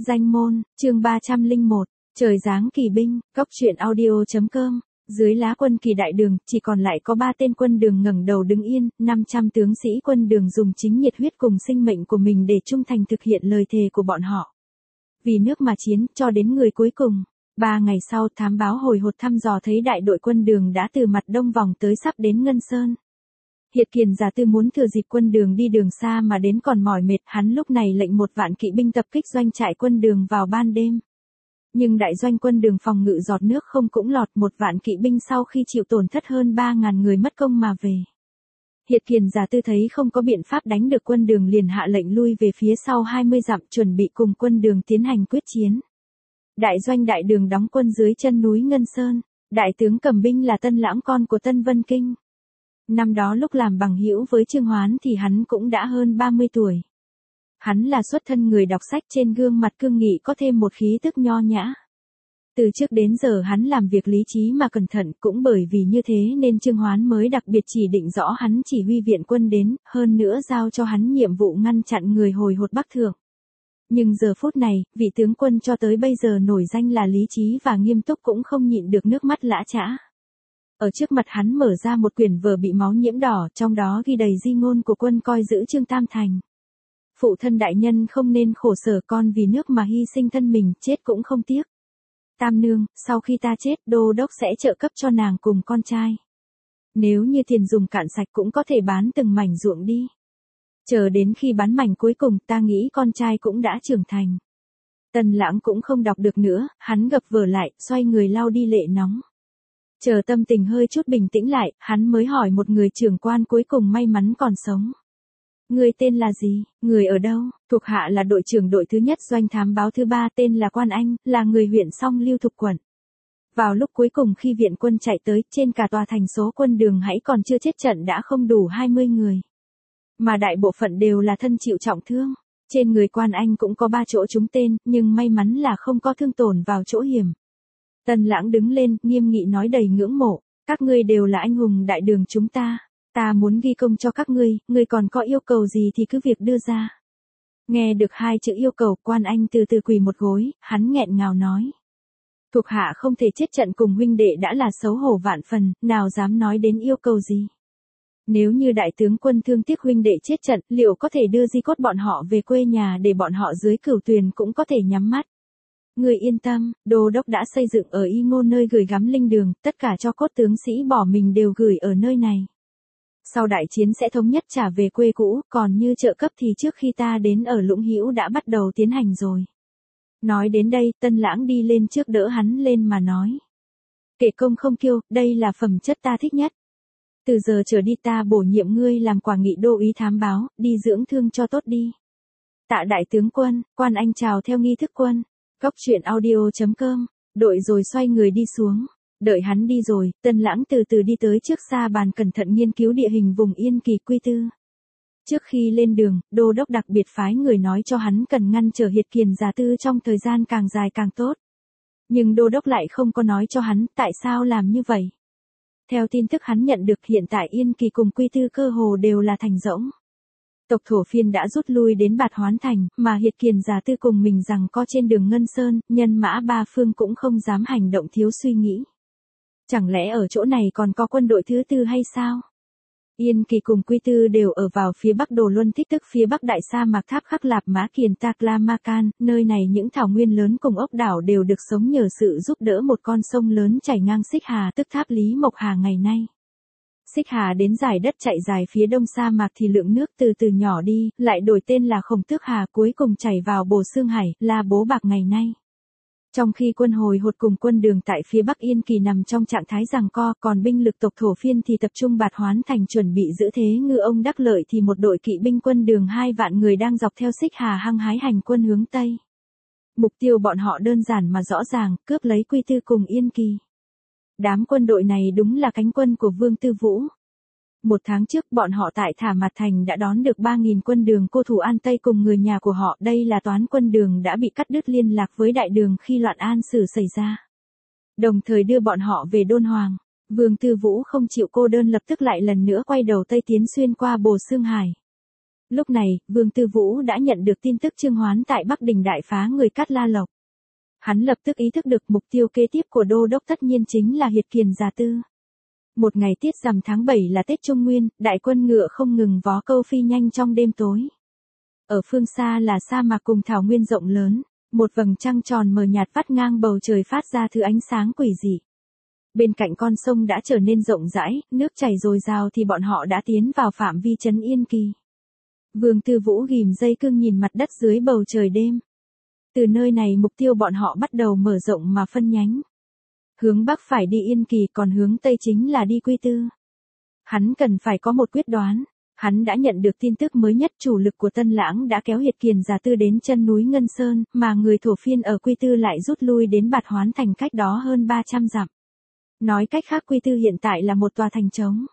Danh môn, chương 301, trời giáng kỳ binh, góc truyện audio.com. Dưới lá quân kỳ đại đường, chỉ còn lại có 3 tên quân đường ngẩng đầu đứng yên, 500 tướng sĩ quân đường dùng chính nhiệt huyết cùng sinh mệnh của mình để trung thành thực hiện lời thề của bọn họ. Vì nước mà chiến, cho đến người cuối cùng. 3 ngày sau, thám báo hồi hột thăm dò thấy đại đội quân đường đã từ mặt đông vòng tới sắp đến Ngân Sơn. Hiệt Kiền Giả Tư muốn thừa dịp quân đường đi đường xa mà đến còn mỏi mệt, hắn lúc này lệnh 1 vạn kỵ binh tập kích doanh trại quân đường vào ban đêm. Nhưng đại doanh quân đường phòng ngự giọt nước không cũng lọt, 1 vạn kỵ binh sau khi chịu tổn thất hơn 3.000 người mất công mà về. Hiệt Kiền Giả Tư thấy không có biện pháp đánh được quân đường liền hạ lệnh lui về phía sau 20 dặm, chuẩn bị cùng quân đường tiến hành quyết chiến. Đại doanh đại đường đóng quân dưới chân núi Ngân Sơn, đại tướng cầm binh là Tân Lãng con của Tân Vân Kinh. Năm đó lúc làm bằng hữu với Trương Hoán thì hắn cũng đã hơn 30 tuổi. Hắn là xuất thân người đọc sách, trên gương mặt cương nghị có thêm một khí tức nho nhã. Từ trước đến giờ hắn làm việc lý trí mà cẩn thận, cũng bởi vì như thế nên Trương Hoán mới đặc biệt chỉ định rõ hắn chỉ huy viện quân đến, hơn nữa giao cho hắn nhiệm vụ ngăn chặn người hồi hột Bắc Thượng. Nhưng giờ phút này, vị tướng quân cho tới bây giờ nổi danh là lý trí và nghiêm túc cũng không nhịn được nước mắt lã chã. Ở trước mặt hắn mở ra một quyển vở bị máu nhiễm đỏ, trong đó ghi đầy di ngôn của quân coi giữ Trương Tam Thành. Phụ thân đại nhân không nên khổ sở, con vì nước mà hy sinh thân mình, chết cũng không tiếc. Tam nương, sau khi ta chết, đô đốc sẽ trợ cấp cho nàng cùng con trai. Nếu như tiền dùng cạn sạch cũng có thể bán từng mảnh ruộng đi. Chờ đến khi bán mảnh cuối cùng, ta nghĩ con trai cũng đã trưởng thành. Tân Lãng cũng không đọc được nữa, hắn gập vở lại, xoay người lau đi lệ nóng. Chờ tâm tình hơi chút bình tĩnh lại, hắn mới hỏi một người trưởng quan cuối cùng may mắn còn sống. Người tên là gì, người ở đâu? Thuộc hạ là đội trưởng đội thứ nhất doanh thám báo thứ 3, tên là Quan Anh, là người huyện Song Lưu thuộc quận. Vào lúc cuối cùng khi viện quân chạy tới, trên cả tòa thành số quân đường hãy còn chưa chết trận đã không đủ 20 người. Mà đại bộ phận đều là thân chịu trọng thương. Trên người Quan Anh cũng có 3 chỗ trúng tên, nhưng may mắn là không có thương tổn vào chỗ hiểm. Tân Lãng đứng lên, nghiêm nghị nói đầy ngưỡng mộ, các ngươi đều là anh hùng đại đường chúng ta. Ta muốn ghi công cho các ngươi còn có yêu cầu gì thì cứ việc đưa ra. Nghe được 2 chữ yêu cầu, Quan Anh từ từ quỳ một gối, hắn nghẹn ngào nói. Thuộc hạ không thể chết trận cùng huynh đệ đã là xấu hổ vạn phần, nào dám nói đến yêu cầu gì. Nếu như đại tướng quân thương tiếc huynh đệ chết trận, liệu có thể đưa di cốt bọn họ về quê nhà để bọn họ dưới cửu tuyền cũng có thể nhắm mắt. Người yên tâm, đô đốc đã xây dựng ở Y Ngô nơi gửi gắm linh đường, tất cả cho cốt tướng sĩ bỏ mình đều gửi ở nơi này. Sau đại chiến sẽ thống nhất trả về quê cũ, còn như trợ cấp thì trước khi ta đến ở Lũng Hữu đã bắt đầu tiến hành rồi. Nói đến đây, Tân Lãng đi lên trước đỡ hắn lên mà nói. Kể công không kiêu, đây là phẩm chất ta thích nhất. Từ giờ trở đi ta bổ nhiệm ngươi làm quả nghị đô úy thám báo, đi dưỡng thương cho tốt đi. Tạ đại tướng quân, Quan Anh chào theo nghi thức quân. Góc truyện audio.com, đội rồi xoay người đi xuống. Đợi hắn đi rồi, Tân Lãng từ từ đi tới trước sa bàn cẩn thận nghiên cứu địa hình vùng Yên Kỳ Quy Tư. Trước khi lên đường, đô đốc đặc biệt phái người nói cho hắn cần ngăn trở Hiệt Kiền Giả Tư trong thời gian càng dài càng tốt. Nhưng đô đốc lại không có nói cho hắn tại sao làm như vậy. Theo tin tức hắn nhận được, hiện tại Yên Kỳ cùng Quy Tư cơ hồ đều là thành rỗng. Tộc Thổ Phiên đã rút lui đến Bạt Hoán Thành, mà Hiệt Kiền Giả Tư cùng mình rằng co trên đường Ngân Sơn, nhân mã 3 phương cũng không dám hành động thiếu suy nghĩ. Chẳng lẽ ở chỗ này còn có quân đội thứ 4 hay sao? Yên Kỳ cùng Quy Tư đều ở vào phía bắc Đồ Luân Thích, tức phía bắc đại sa mạc Tháp Khắc Lạp Mã Kiền Taklamakan, nơi này những thảo nguyên lớn cùng ốc đảo đều được sống nhờ sự giúp đỡ một con sông lớn chảy ngang Xích Hà, tức Tháp Lý Mộc Hà ngày nay. Xích Hà đến giải đất chạy dài phía đông sa mạc thì lượng nước từ từ nhỏ đi, lại đổi tên là Khổng Tước Hà, cuối cùng chảy vào Bồ Xương Hải, là Bố Bạc ngày nay. Trong khi quân hồi hột cùng quân đường tại phía bắc Yên Kỳ nằm trong trạng thái giằng co, còn binh lực tộc Thổ Phiên thì tập trung Bạt Hoán Thành chuẩn bị giữ thế ngư ông đắc lợi, thì một đội kỵ binh quân đường 2 vạn người đang dọc theo Xích Hà hăng hái hành quân hướng Tây. Mục tiêu bọn họ đơn giản mà rõ ràng, cướp lấy Quy Tư cùng Yên Kỳ. Đám quân đội này đúng là cánh quân của Vương Tư Vũ. 1 tháng trước, bọn họ tại Thả Mạt Thành đã đón được 3.000 quân đường cô thủ An Tây cùng người nhà của họ. Đây là toán quân đường đã bị cắt đứt liên lạc với đại đường khi loạn An Sử xảy ra. Đồng thời đưa bọn họ về Đôn Hoàng. Vương Tư Vũ không chịu cô đơn, lập tức lại lần nữa quay đầu Tây tiến xuyên qua Bồ Xương Hải. Lúc này, Vương Tư Vũ đã nhận được tin tức Trương Hoán tại Bắc Đình đại phá người Cát La Lộc. Hắn lập tức ý thức được mục tiêu kế tiếp của đô đốc tất nhiên chính là Hiệt Kiền Già Tư. Một ngày tiết rằm tháng 7 là Tết Trung Nguyên, đại quân ngựa không ngừng vó câu phi nhanh trong đêm tối. Ở phương xa là sa mạc cùng thảo nguyên rộng lớn, một vầng trăng tròn mờ nhạt vắt ngang bầu trời phát ra thứ ánh sáng quỷ dị. Bên cạnh con sông đã trở nên rộng rãi, nước chảy dồi dào thì bọn họ đã tiến vào phạm vi trấn Yên Kỳ. Vương Tư Vũ ghim dây cương nhìn mặt đất dưới bầu trời đêm. Từ nơi này mục tiêu bọn họ bắt đầu mở rộng mà phân nhánh. Hướng bắc phải đi Yên Kỳ, còn hướng tây chính là đi Quy Tư. Hắn cần phải có một quyết đoán. Hắn đã nhận được tin tức mới nhất, chủ lực của Tân Lãng đã kéo Hiệt Kiền Già Tư đến chân núi Ngân Sơn, mà người thổ phiên ở Quy Tư lại rút lui đến Bạt Hoán Thành cách đó hơn 300 dặm. Nói cách khác, Quy Tư hiện tại là một tòa thành trống.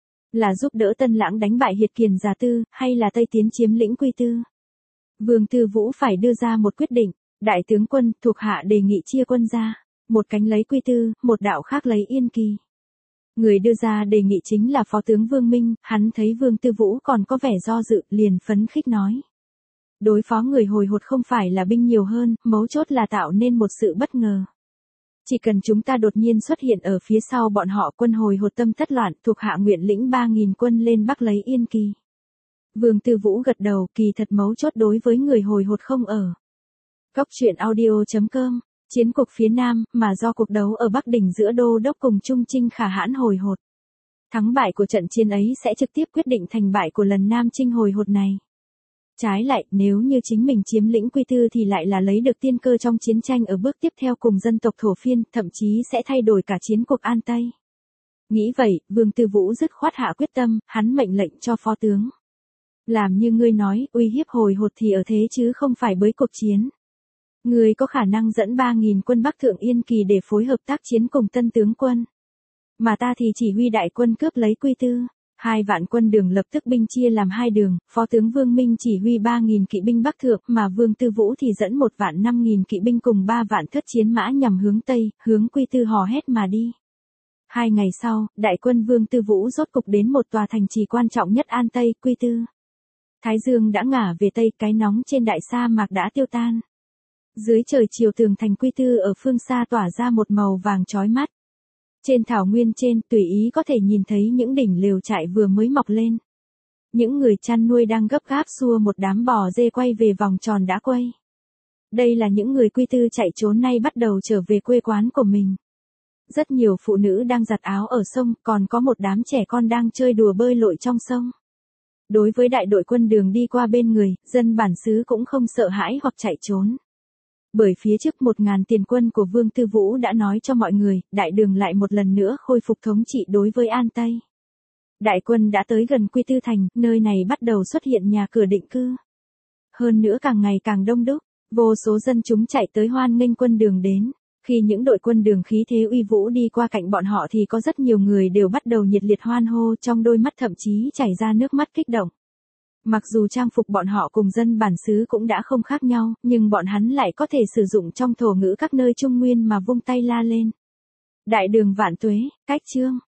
Là giúp đỡ Tân Lãng đánh bại Hiệt Kiền Già Tư, hay là Tây tiến chiếm lĩnh Quy Tư? Vương Tư Vũ phải đưa ra một quyết định. Đại tướng quân thuộc hạ đề nghị chia quân ra, một cánh lấy Quy Tư, một đạo khác lấy Yên Kỳ. Người đưa ra đề nghị chính là Phó tướng Vương Minh, hắn thấy Vương Tư Vũ còn có vẻ do dự, liền phấn khích nói. Đối phó người hồi hột không phải là binh nhiều hơn, mấu chốt là tạo nên một sự bất ngờ. Chỉ cần chúng ta đột nhiên xuất hiện ở phía sau bọn họ, quân hồi hột tâm thất loạn, thuộc hạ nguyện lĩnh 3.000 quân lên Bắc lấy Yên Kỳ. Vương Tư Vũ gật đầu, kỳ thật mấu chốt đối với người hồi hột không ở. Góc truyện audio.com, chiến cuộc phía Nam, mà do cuộc đấu ở Bắc Đỉnh giữa Đô Đốc cùng Trung Trinh Khả hãn hồi hột. Thắng bại của trận chiến ấy sẽ trực tiếp quyết định thành bại của lần Nam Trinh hồi hột này. Trái lại, nếu như chính mình chiếm lĩnh Quy Tư thì lại là lấy được tiên cơ trong chiến tranh ở bước tiếp theo cùng dân tộc thổ phiên, thậm chí sẽ thay đổi cả chiến cuộc An Tây. Nghĩ vậy, Vương Tư Vũ dứt khoát hạ quyết tâm, hắn mệnh lệnh cho phó tướng. Làm như ngươi nói, uy hiếp hồi hột thì ở thế chứ không phải bới cuộc chiến. Ngươi có khả năng dẫn 3.000 quân Bắc Thượng Yên Kỳ để phối hợp tác chiến cùng Tân tướng quân. Mà ta thì chỉ huy đại quân cướp lấy Quy Tư. 2 vạn quân đường lập tức binh chia làm 2 đường, phó tướng Vương Minh chỉ huy 3.000 kỵ binh Bắc Thượng, mà Vương Tư Vũ thì dẫn 1 vạn 5.000 kỵ binh cùng 3 vạn thất chiến mã nhằm hướng Tây, hướng Quy Tư hò hét mà đi. 2 ngày sau, đại quân Vương Tư Vũ rốt cục đến một tòa thành trì quan trọng nhất An Tây, Quy Tư. Thái dương đã ngả về Tây, cái nóng trên đại sa mạc đã tiêu tan. Dưới trời chiều tường thành Quy Tư ở phương xa tỏa ra một màu vàng chói mắt. Trên thảo nguyên trên, tùy ý có thể nhìn thấy những đỉnh lều trại vừa mới mọc lên. Những người chăn nuôi đang gấp gáp xua một đám bò dê quay về vòng tròn đã quay. Đây là những người Quy Tư chạy trốn nay bắt đầu trở về quê quán của mình. Rất nhiều phụ nữ đang giặt áo ở sông, còn có một đám trẻ con đang chơi đùa bơi lội trong sông. Đối với đại đội quân đường đi qua bên người, dân bản xứ cũng không sợ hãi hoặc chạy trốn. Bởi phía trước 1.000 tiền quân của Vương Tư Vũ đã nói cho mọi người, đại đường lại một lần nữa khôi phục thống trị đối với An Tây. Đại quân đã tới gần Quy Tư thành, nơi này bắt đầu xuất hiện nhà cửa định cư. Hơn nữa càng ngày càng đông đúc, vô số dân chúng chạy tới hoan nghênh quân đường đến. Khi những đội quân đường khí thế uy vũ đi qua cạnh bọn họ thì có rất nhiều người đều bắt đầu nhiệt liệt hoan hô, trong đôi mắt thậm chí chảy ra nước mắt kích động. Mặc dù trang phục bọn họ cùng dân bản xứ cũng đã không khác nhau, nhưng bọn hắn lại có thể sử dụng trong thổ ngữ các nơi Trung Nguyên mà vung tay la lên. Đại đường vạn tuế, cách chương.